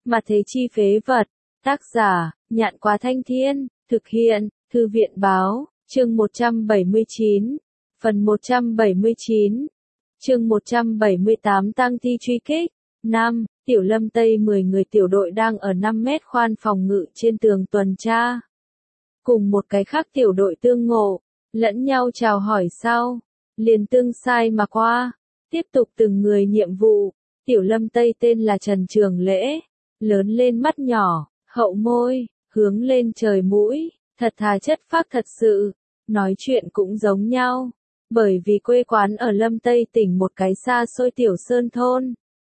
Mà thế chi phế vật. Tác giả, Nhạn Quá Thanh Thiên, thực hiện, Thư viện Báo, chương 179, phần 179, chương 178 tang thi truy kích. 5. Tiểu Lâm Tây 10 người tiểu đội đang ở 5 mét khoan phòng ngự trên tường tuần tra. Cùng một cái khác tiểu đội tương ngộ, lẫn nhau chào hỏi sau, liền tương sai mà qua, tiếp tục từng người nhiệm vụ. Tiểu Lâm Tây tên là Trần Trường Lễ, lớn lên mắt nhỏ, hậu môi, hướng lên trời mũi, thật thà chất phác thật sự, nói chuyện cũng giống nhau, bởi vì quê quán ở Lâm Tây tỉnh một cái xa xôi tiểu sơn thôn.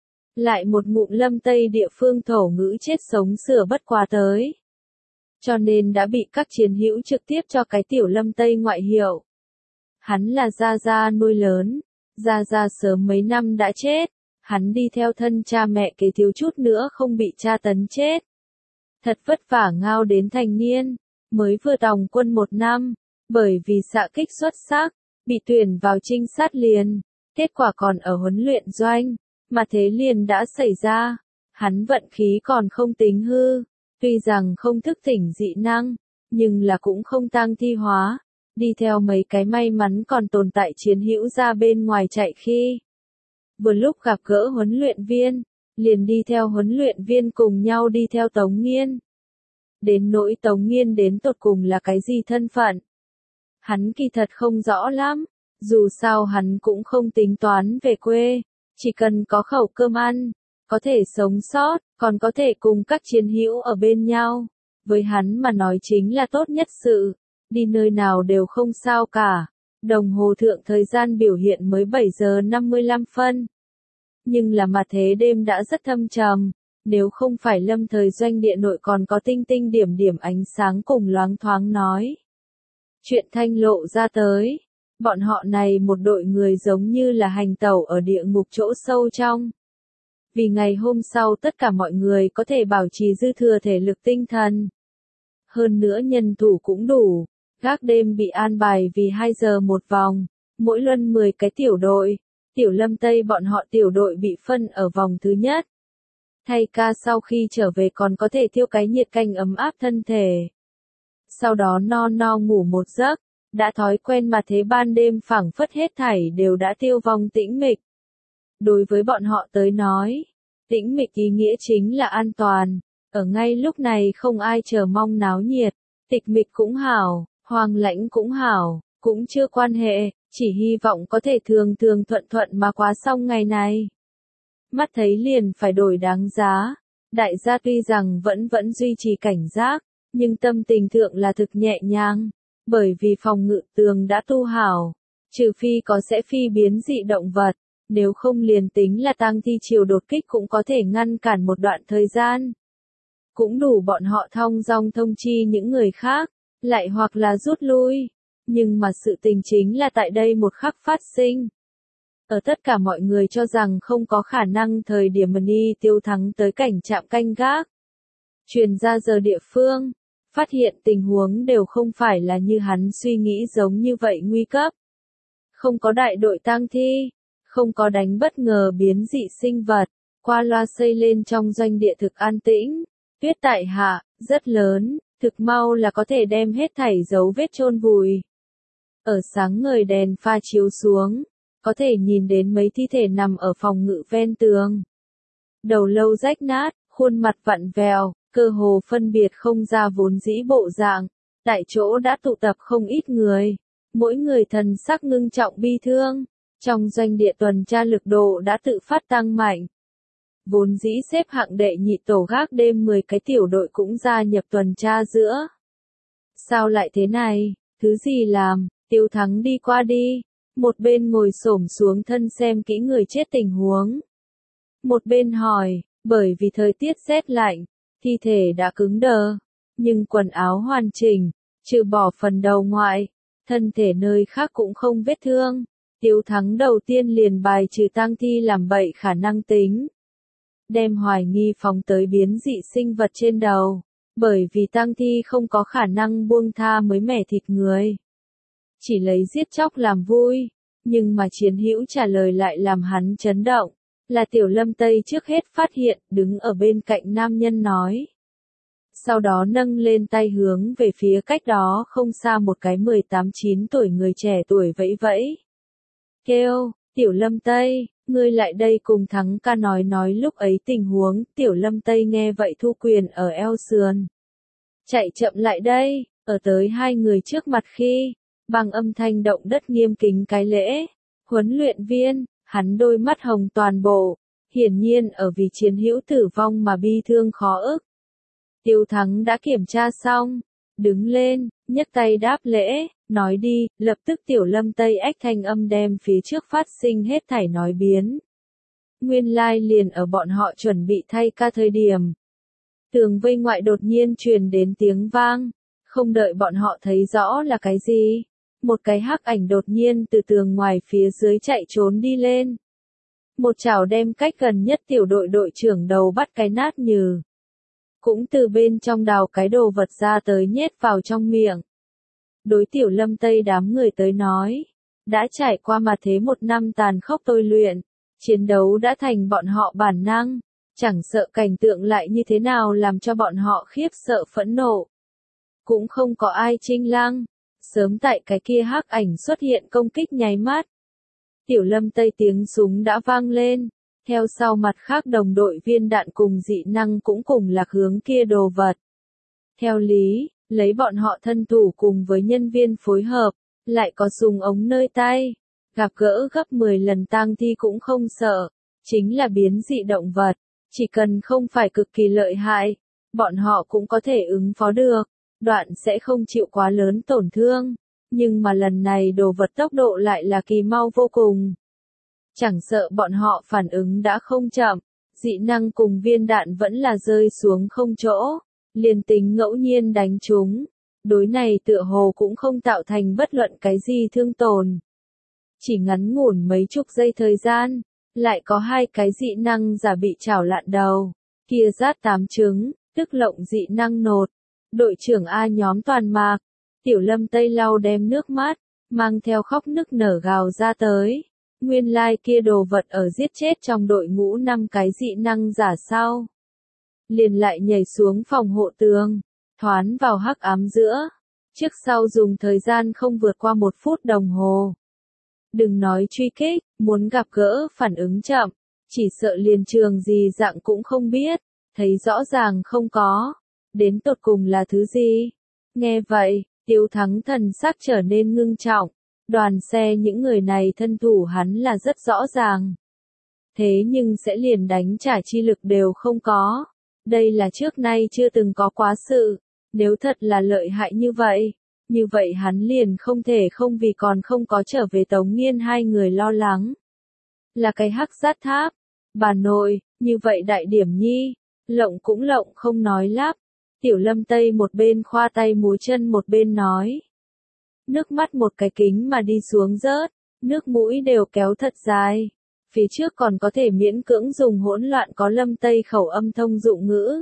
Lại một ngụm Lâm Tây địa phương thổ ngữ chết sống sửa bất quá tới. Cho nên đã bị các chiến hữu trực tiếp cho cái tiểu Lâm Tây ngoại hiệu. Hắn là Gia Gia nuôi lớn, Gia Gia sớm mấy năm đã chết, hắn đi theo thân cha mẹ kế thiếu chút nữa không bị tra tấn chết. Thật vất vả ngao đến thành niên, mới vừa tòng quân 1 năm, bởi vì xạ kích xuất sắc, bị tuyển vào trinh sát liền, kết quả còn ở huấn luyện doanh, mà thế liền đã xảy ra. Hắn vận khí còn không tính hư, tuy rằng không thức tỉnh dị năng, nhưng là cũng không tang thi hóa, đi theo mấy cái may mắn còn tồn tại chiến hữu ra bên ngoài chạy khi. Vừa lúc gặp gỡ huấn luyện viên, liền đi theo huấn luyện viên cùng nhau đi theo Tống Nghiên. Đến nỗi Tống Nghiên đến tột cùng là cái gì thân phận? Hắn kỳ thật không rõ lắm, dù sao hắn cũng không tính toán về quê, chỉ cần có khẩu cơm ăn, có thể sống sót, còn có thể cùng các chiến hữu ở bên nhau. Với hắn mà nói chính là tốt nhất sự, đi nơi nào đều không sao cả. Đồng hồ thượng thời gian biểu hiện mới 7 giờ 55 phân. Nhưng là mà thế đêm đã rất thâm trầm, nếu không phải Lâm Thời doanh địa nội còn có tinh tinh điểm điểm ánh sáng cùng loáng thoáng nói. Chuyện thanh lộ ra tới, bọn họ này một đội người giống như là hành tẩu ở địa ngục chỗ sâu trong. Vì ngày hôm sau tất cả mọi người có thể bảo trì dư thừa thể lực tinh thần. Hơn nữa nhân thủ cũng đủ, gác đêm bị an bài vì 2 giờ một vòng, mỗi luân 10 cái tiểu đội. Tiểu Lâm Tây bọn họ tiểu đội bị phân ở vòng thứ nhất. Thay ca sau khi trở về còn có thể thiêu cái nhiệt canh ấm áp thân thể. Sau đó no ngủ một giấc, đã thói quen mà thế ban đêm phảng phất hết thảy đều đã tiêu vong tĩnh mịch. Đối với bọn họ tới nói, tĩnh mịch ý nghĩa chính là an toàn, ở ngay lúc này không ai chờ mong náo nhiệt, tịch mịch cũng hảo, hoang lãnh cũng hảo, cũng chưa quan hệ, chỉ hy vọng có thể thường thuận mà quá xong ngày này. Mắt thấy liền phải đổi đáng giá, đại gia tuy rằng vẫn duy trì cảnh giác, nhưng tâm tình thượng là thực nhẹ nhàng, bởi vì phòng ngự tường đã tu hảo, trừ phi có sẽ phi biến dị động vật, nếu không liền tính là tang thi chiều đột kích cũng có thể ngăn cản một đoạn thời gian. Cũng đủ bọn họ thong dong thông chi những người khác, lại hoặc là rút lui, nhưng mà sự tình chính là tại đây một khắc phát sinh. Ở tất cả mọi người cho rằng không có khả năng thời điểm Mani Tiêu Thắng tới cảnh trạm canh gác. Truyền ra giờ địa phương, phát hiện tình huống đều không phải là như hắn suy nghĩ giống như vậy nguy cấp. Không có đại đội tang thi, không có đánh bất ngờ biến dị sinh vật, qua loa xây lên trong doanh địa thực an tĩnh, tuyết tại hạ, rất lớn, thực mau là có thể đem hết thảy dấu vết chôn vùi. Ở sáng ngời đèn pha chiếu xuống, có thể nhìn đến mấy thi thể nằm ở phòng ngự ven tường. Đầu lâu rách nát, khuôn mặt vặn vẹo, cơ hồ phân biệt không ra vốn dĩ bộ dạng. Tại chỗ đã tụ tập không ít người, mỗi người thần sắc ngưng trọng bi thương. Trong doanh địa tuần tra lực độ đã tự phát tăng mạnh. Vốn dĩ xếp hạng đệ nhị tổ gác đêm 10 cái tiểu đội cũng gia nhập tuần tra giữa. Sao lại thế này, thứ gì làm, Tiêu Thắng đi qua đi. Một bên ngồi xổm xuống thân xem kỹ người chết tình huống. Một bên hỏi, bởi vì thời tiết rét lạnh, thi thể đã cứng đờ, nhưng quần áo hoàn chỉnh, trừ bỏ phần đầu ngoại, thân thể nơi khác cũng không vết thương. Tiêu Thắng đầu tiên liền bài trừ tang thi làm bậy khả năng tính. Đem hoài nghi phóng tới biến dị sinh vật trên đầu, bởi vì tang thi không có khả năng buông tha mới mẻ thịt người. Chỉ lấy giết chóc làm vui, nhưng mà chiến hữu trả lời lại làm hắn chấn động. Là Tiểu Lâm Tây trước hết phát hiện, đứng ở bên cạnh nam nhân nói. Sau đó nâng lên tay hướng về phía cách đó không xa một cái 18-9 tuổi người trẻ tuổi vẫy vẫy. Kêu, Tiểu Lâm Tây, ngươi lại đây cùng Thắng ca nói lúc ấy tình huống, Tiểu Lâm Tây nghe vậy thu quyền ở eo sườn. Chạy chậm lại đây, ở tới hai người trước mặt khi, bằng âm thanh động đất nghiêm kính cái lễ. Huấn luyện viên, hắn đôi mắt hồng toàn bộ, hiển nhiên ở vì chiến hữu tử vong mà bi thương khó ức. Tiêu Thắng đã kiểm tra xong, đứng lên, nhấc tay đáp lễ, nói đi, lập tức Tiểu Lâm Tây ách thanh âm đem phía trước phát sinh hết thảy nói biến. Nguyên lai liền ở bọn họ chuẩn bị thay ca thời điểm. Tường vây ngoại đột nhiên truyền đến tiếng vang, không đợi bọn họ thấy rõ là cái gì. Một cái hắc ảnh đột nhiên từ tường ngoài phía dưới chạy trốn đi lên. Một chảo đem cách gần nhất tiểu đội đội trưởng đầu bắt cái nát nhừ. Cũng từ bên trong đào cái đồ vật ra tới nhét vào trong miệng. Đối Tiểu Lâm Tây đám người tới nói, đã trải qua mà thế một năm tàn khốc tôi luyện, chiến đấu đã thành bọn họ bản năng, chẳng sợ cảnh tượng lại như thế nào làm cho bọn họ khiếp sợ phẫn nộ. Cũng không có ai trinh lăng, sớm tại cái kia hắc ảnh xuất hiện công kích nháy mắt. Tiểu Lâm Tây tiếng súng đã vang lên. Theo sau mặt khác đồng đội viên đạn cùng dị năng cũng cùng lạc hướng kia đồ vật. Theo lý, lấy bọn họ thân thủ cùng với nhân viên phối hợp, lại có súng ống nơi tay, gặp gỡ gấp 10 lần tang thi cũng không sợ, chính là biến dị động vật, chỉ cần không phải cực kỳ lợi hại, bọn họ cũng có thể ứng phó được, đoạn sẽ không chịu quá lớn tổn thương, nhưng mà lần này đồ vật tốc độ lại là kỳ mau vô cùng. Chẳng sợ bọn họ phản ứng đã không chậm, dị năng cùng viên đạn vẫn là rơi xuống không chỗ, liền tính ngẫu nhiên đánh chúng. Đối này tựa hồ cũng không tạo thành bất luận cái gì thương tổn. Chỉ ngắn ngủn mấy chục giây thời gian, lại có hai cái dị năng giả bị chảo lạn đầu, kia rát 8 trứng, tức lộng dị năng nột. Đội trưởng A nhóm toàn mạc, Tiểu Lâm Tây lau đem nước mắt, mang theo khóc nức nở gào ra tới. Nguyên lai kia đồ vật ở giết chết trong đội ngũ 5 cái dị năng giả sau. Liền lại nhảy xuống phòng hộ tường, thoán vào hắc ám giữa. Trước sau dùng thời gian không vượt qua 1 phút đồng hồ. Đừng nói truy kích, muốn gặp gỡ phản ứng chậm, chỉ sợ liền trường gì dạng cũng không biết, thấy rõ ràng không có. Đến tột cùng là thứ gì? Nghe vậy, Tiêu Thắng thần sắc trở nên ngưng trọng. Đoàn xe những người này thân thủ hắn là rất rõ ràng. Thế nhưng sẽ liền đánh trả chi lực đều không có. Đây là trước nay chưa từng có quá sự. Nếu thật là lợi hại như vậy hắn liền không thể không vì còn không có trở về Tống Nghiên hai người lo lắng. Là cái hắc sát tháp. Bà nội, như vậy đại điểm nhi, lộng cũng lộng không nói lắp. Tiểu Lâm Tây một bên khoa tay múa chân một bên nói. Nước mắt một cái kính mà đi xuống rớt, nước mũi đều kéo thật dài. Phía trước còn có thể miễn cưỡng dùng hỗn loạn có Lâm Tây khẩu âm thông dụng ngữ.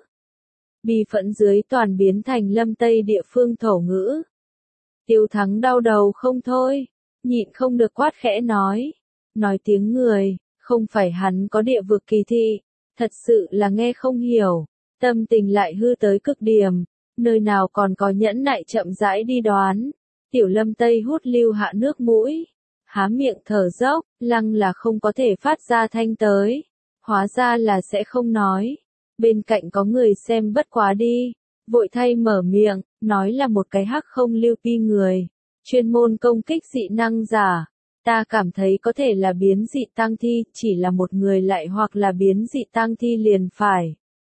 Bi phẫn dưới toàn biến thành Lâm Tây địa phương thổ ngữ. Tiêu Thắng đau đầu không thôi, nhịn không được quát khẽ nói. Nói tiếng người, không phải hắn có địa vực kỳ thị, thật sự là nghe không hiểu, tâm tình lại hư tới cực điểm, nơi nào còn có nhẫn nại chậm rãi đi đoán. Tiểu Lâm Tây hút lưu hạ nước mũi, há miệng thở dốc, lăng là không có thể phát ra thanh tới, hóa ra là sẽ không nói. Bên cạnh có người xem bất quá đi, vội thay mở miệng, nói là một cái hắc không lưu pi người, chuyên môn công kích dị năng giả. Ta cảm thấy có thể là biến dị tang thi, chỉ là một người lại hoặc là biến dị tang thi liền phải.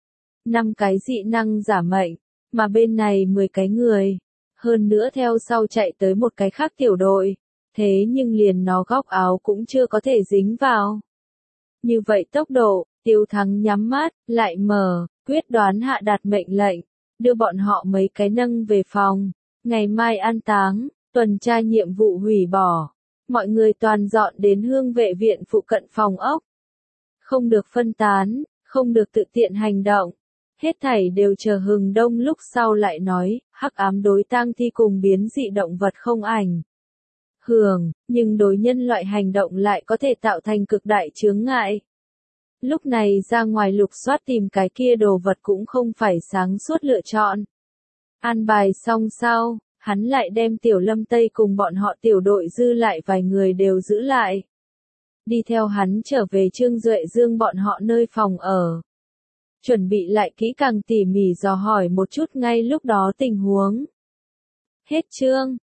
5 cái dị năng giả mệnh, mà bên này 10 cái người. Hơn nữa theo sau chạy tới một cái khác tiểu đội, thế nhưng liền nó góc áo cũng chưa có thể dính vào. Như vậy tốc độ, Tiêu Thắng nhắm mắt, lại mở, quyết đoán hạ đạt mệnh lệnh, đưa bọn họ mấy cái nâng về phòng, ngày mai an táng, tuần tra nhiệm vụ hủy bỏ, mọi người toàn dọn đến hương vệ viện phụ cận phòng ốc. Không được phân tán, không được tự tiện hành động. Hết thảy đều chờ hừng đông lúc sau lại nói, hắc ám đối tang thi cùng biến dị động vật không ảnh hưởng, nhưng đối nhân loại hành động lại có thể tạo thành cực đại chướng ngại. Lúc này ra ngoài lục soát tìm cái kia đồ vật cũng không phải sáng suốt lựa chọn. An bài xong sau, hắn lại đem Tiểu Lâm Tây cùng bọn họ tiểu đội dư lại vài người đều giữ lại. Đi theo hắn trở về Trương Duệ Dương bọn họ nơi phòng ở. Chuẩn bị lại kỹ càng tỉ mỉ dò hỏi một chút ngay lúc đó tình huống. Hết chương.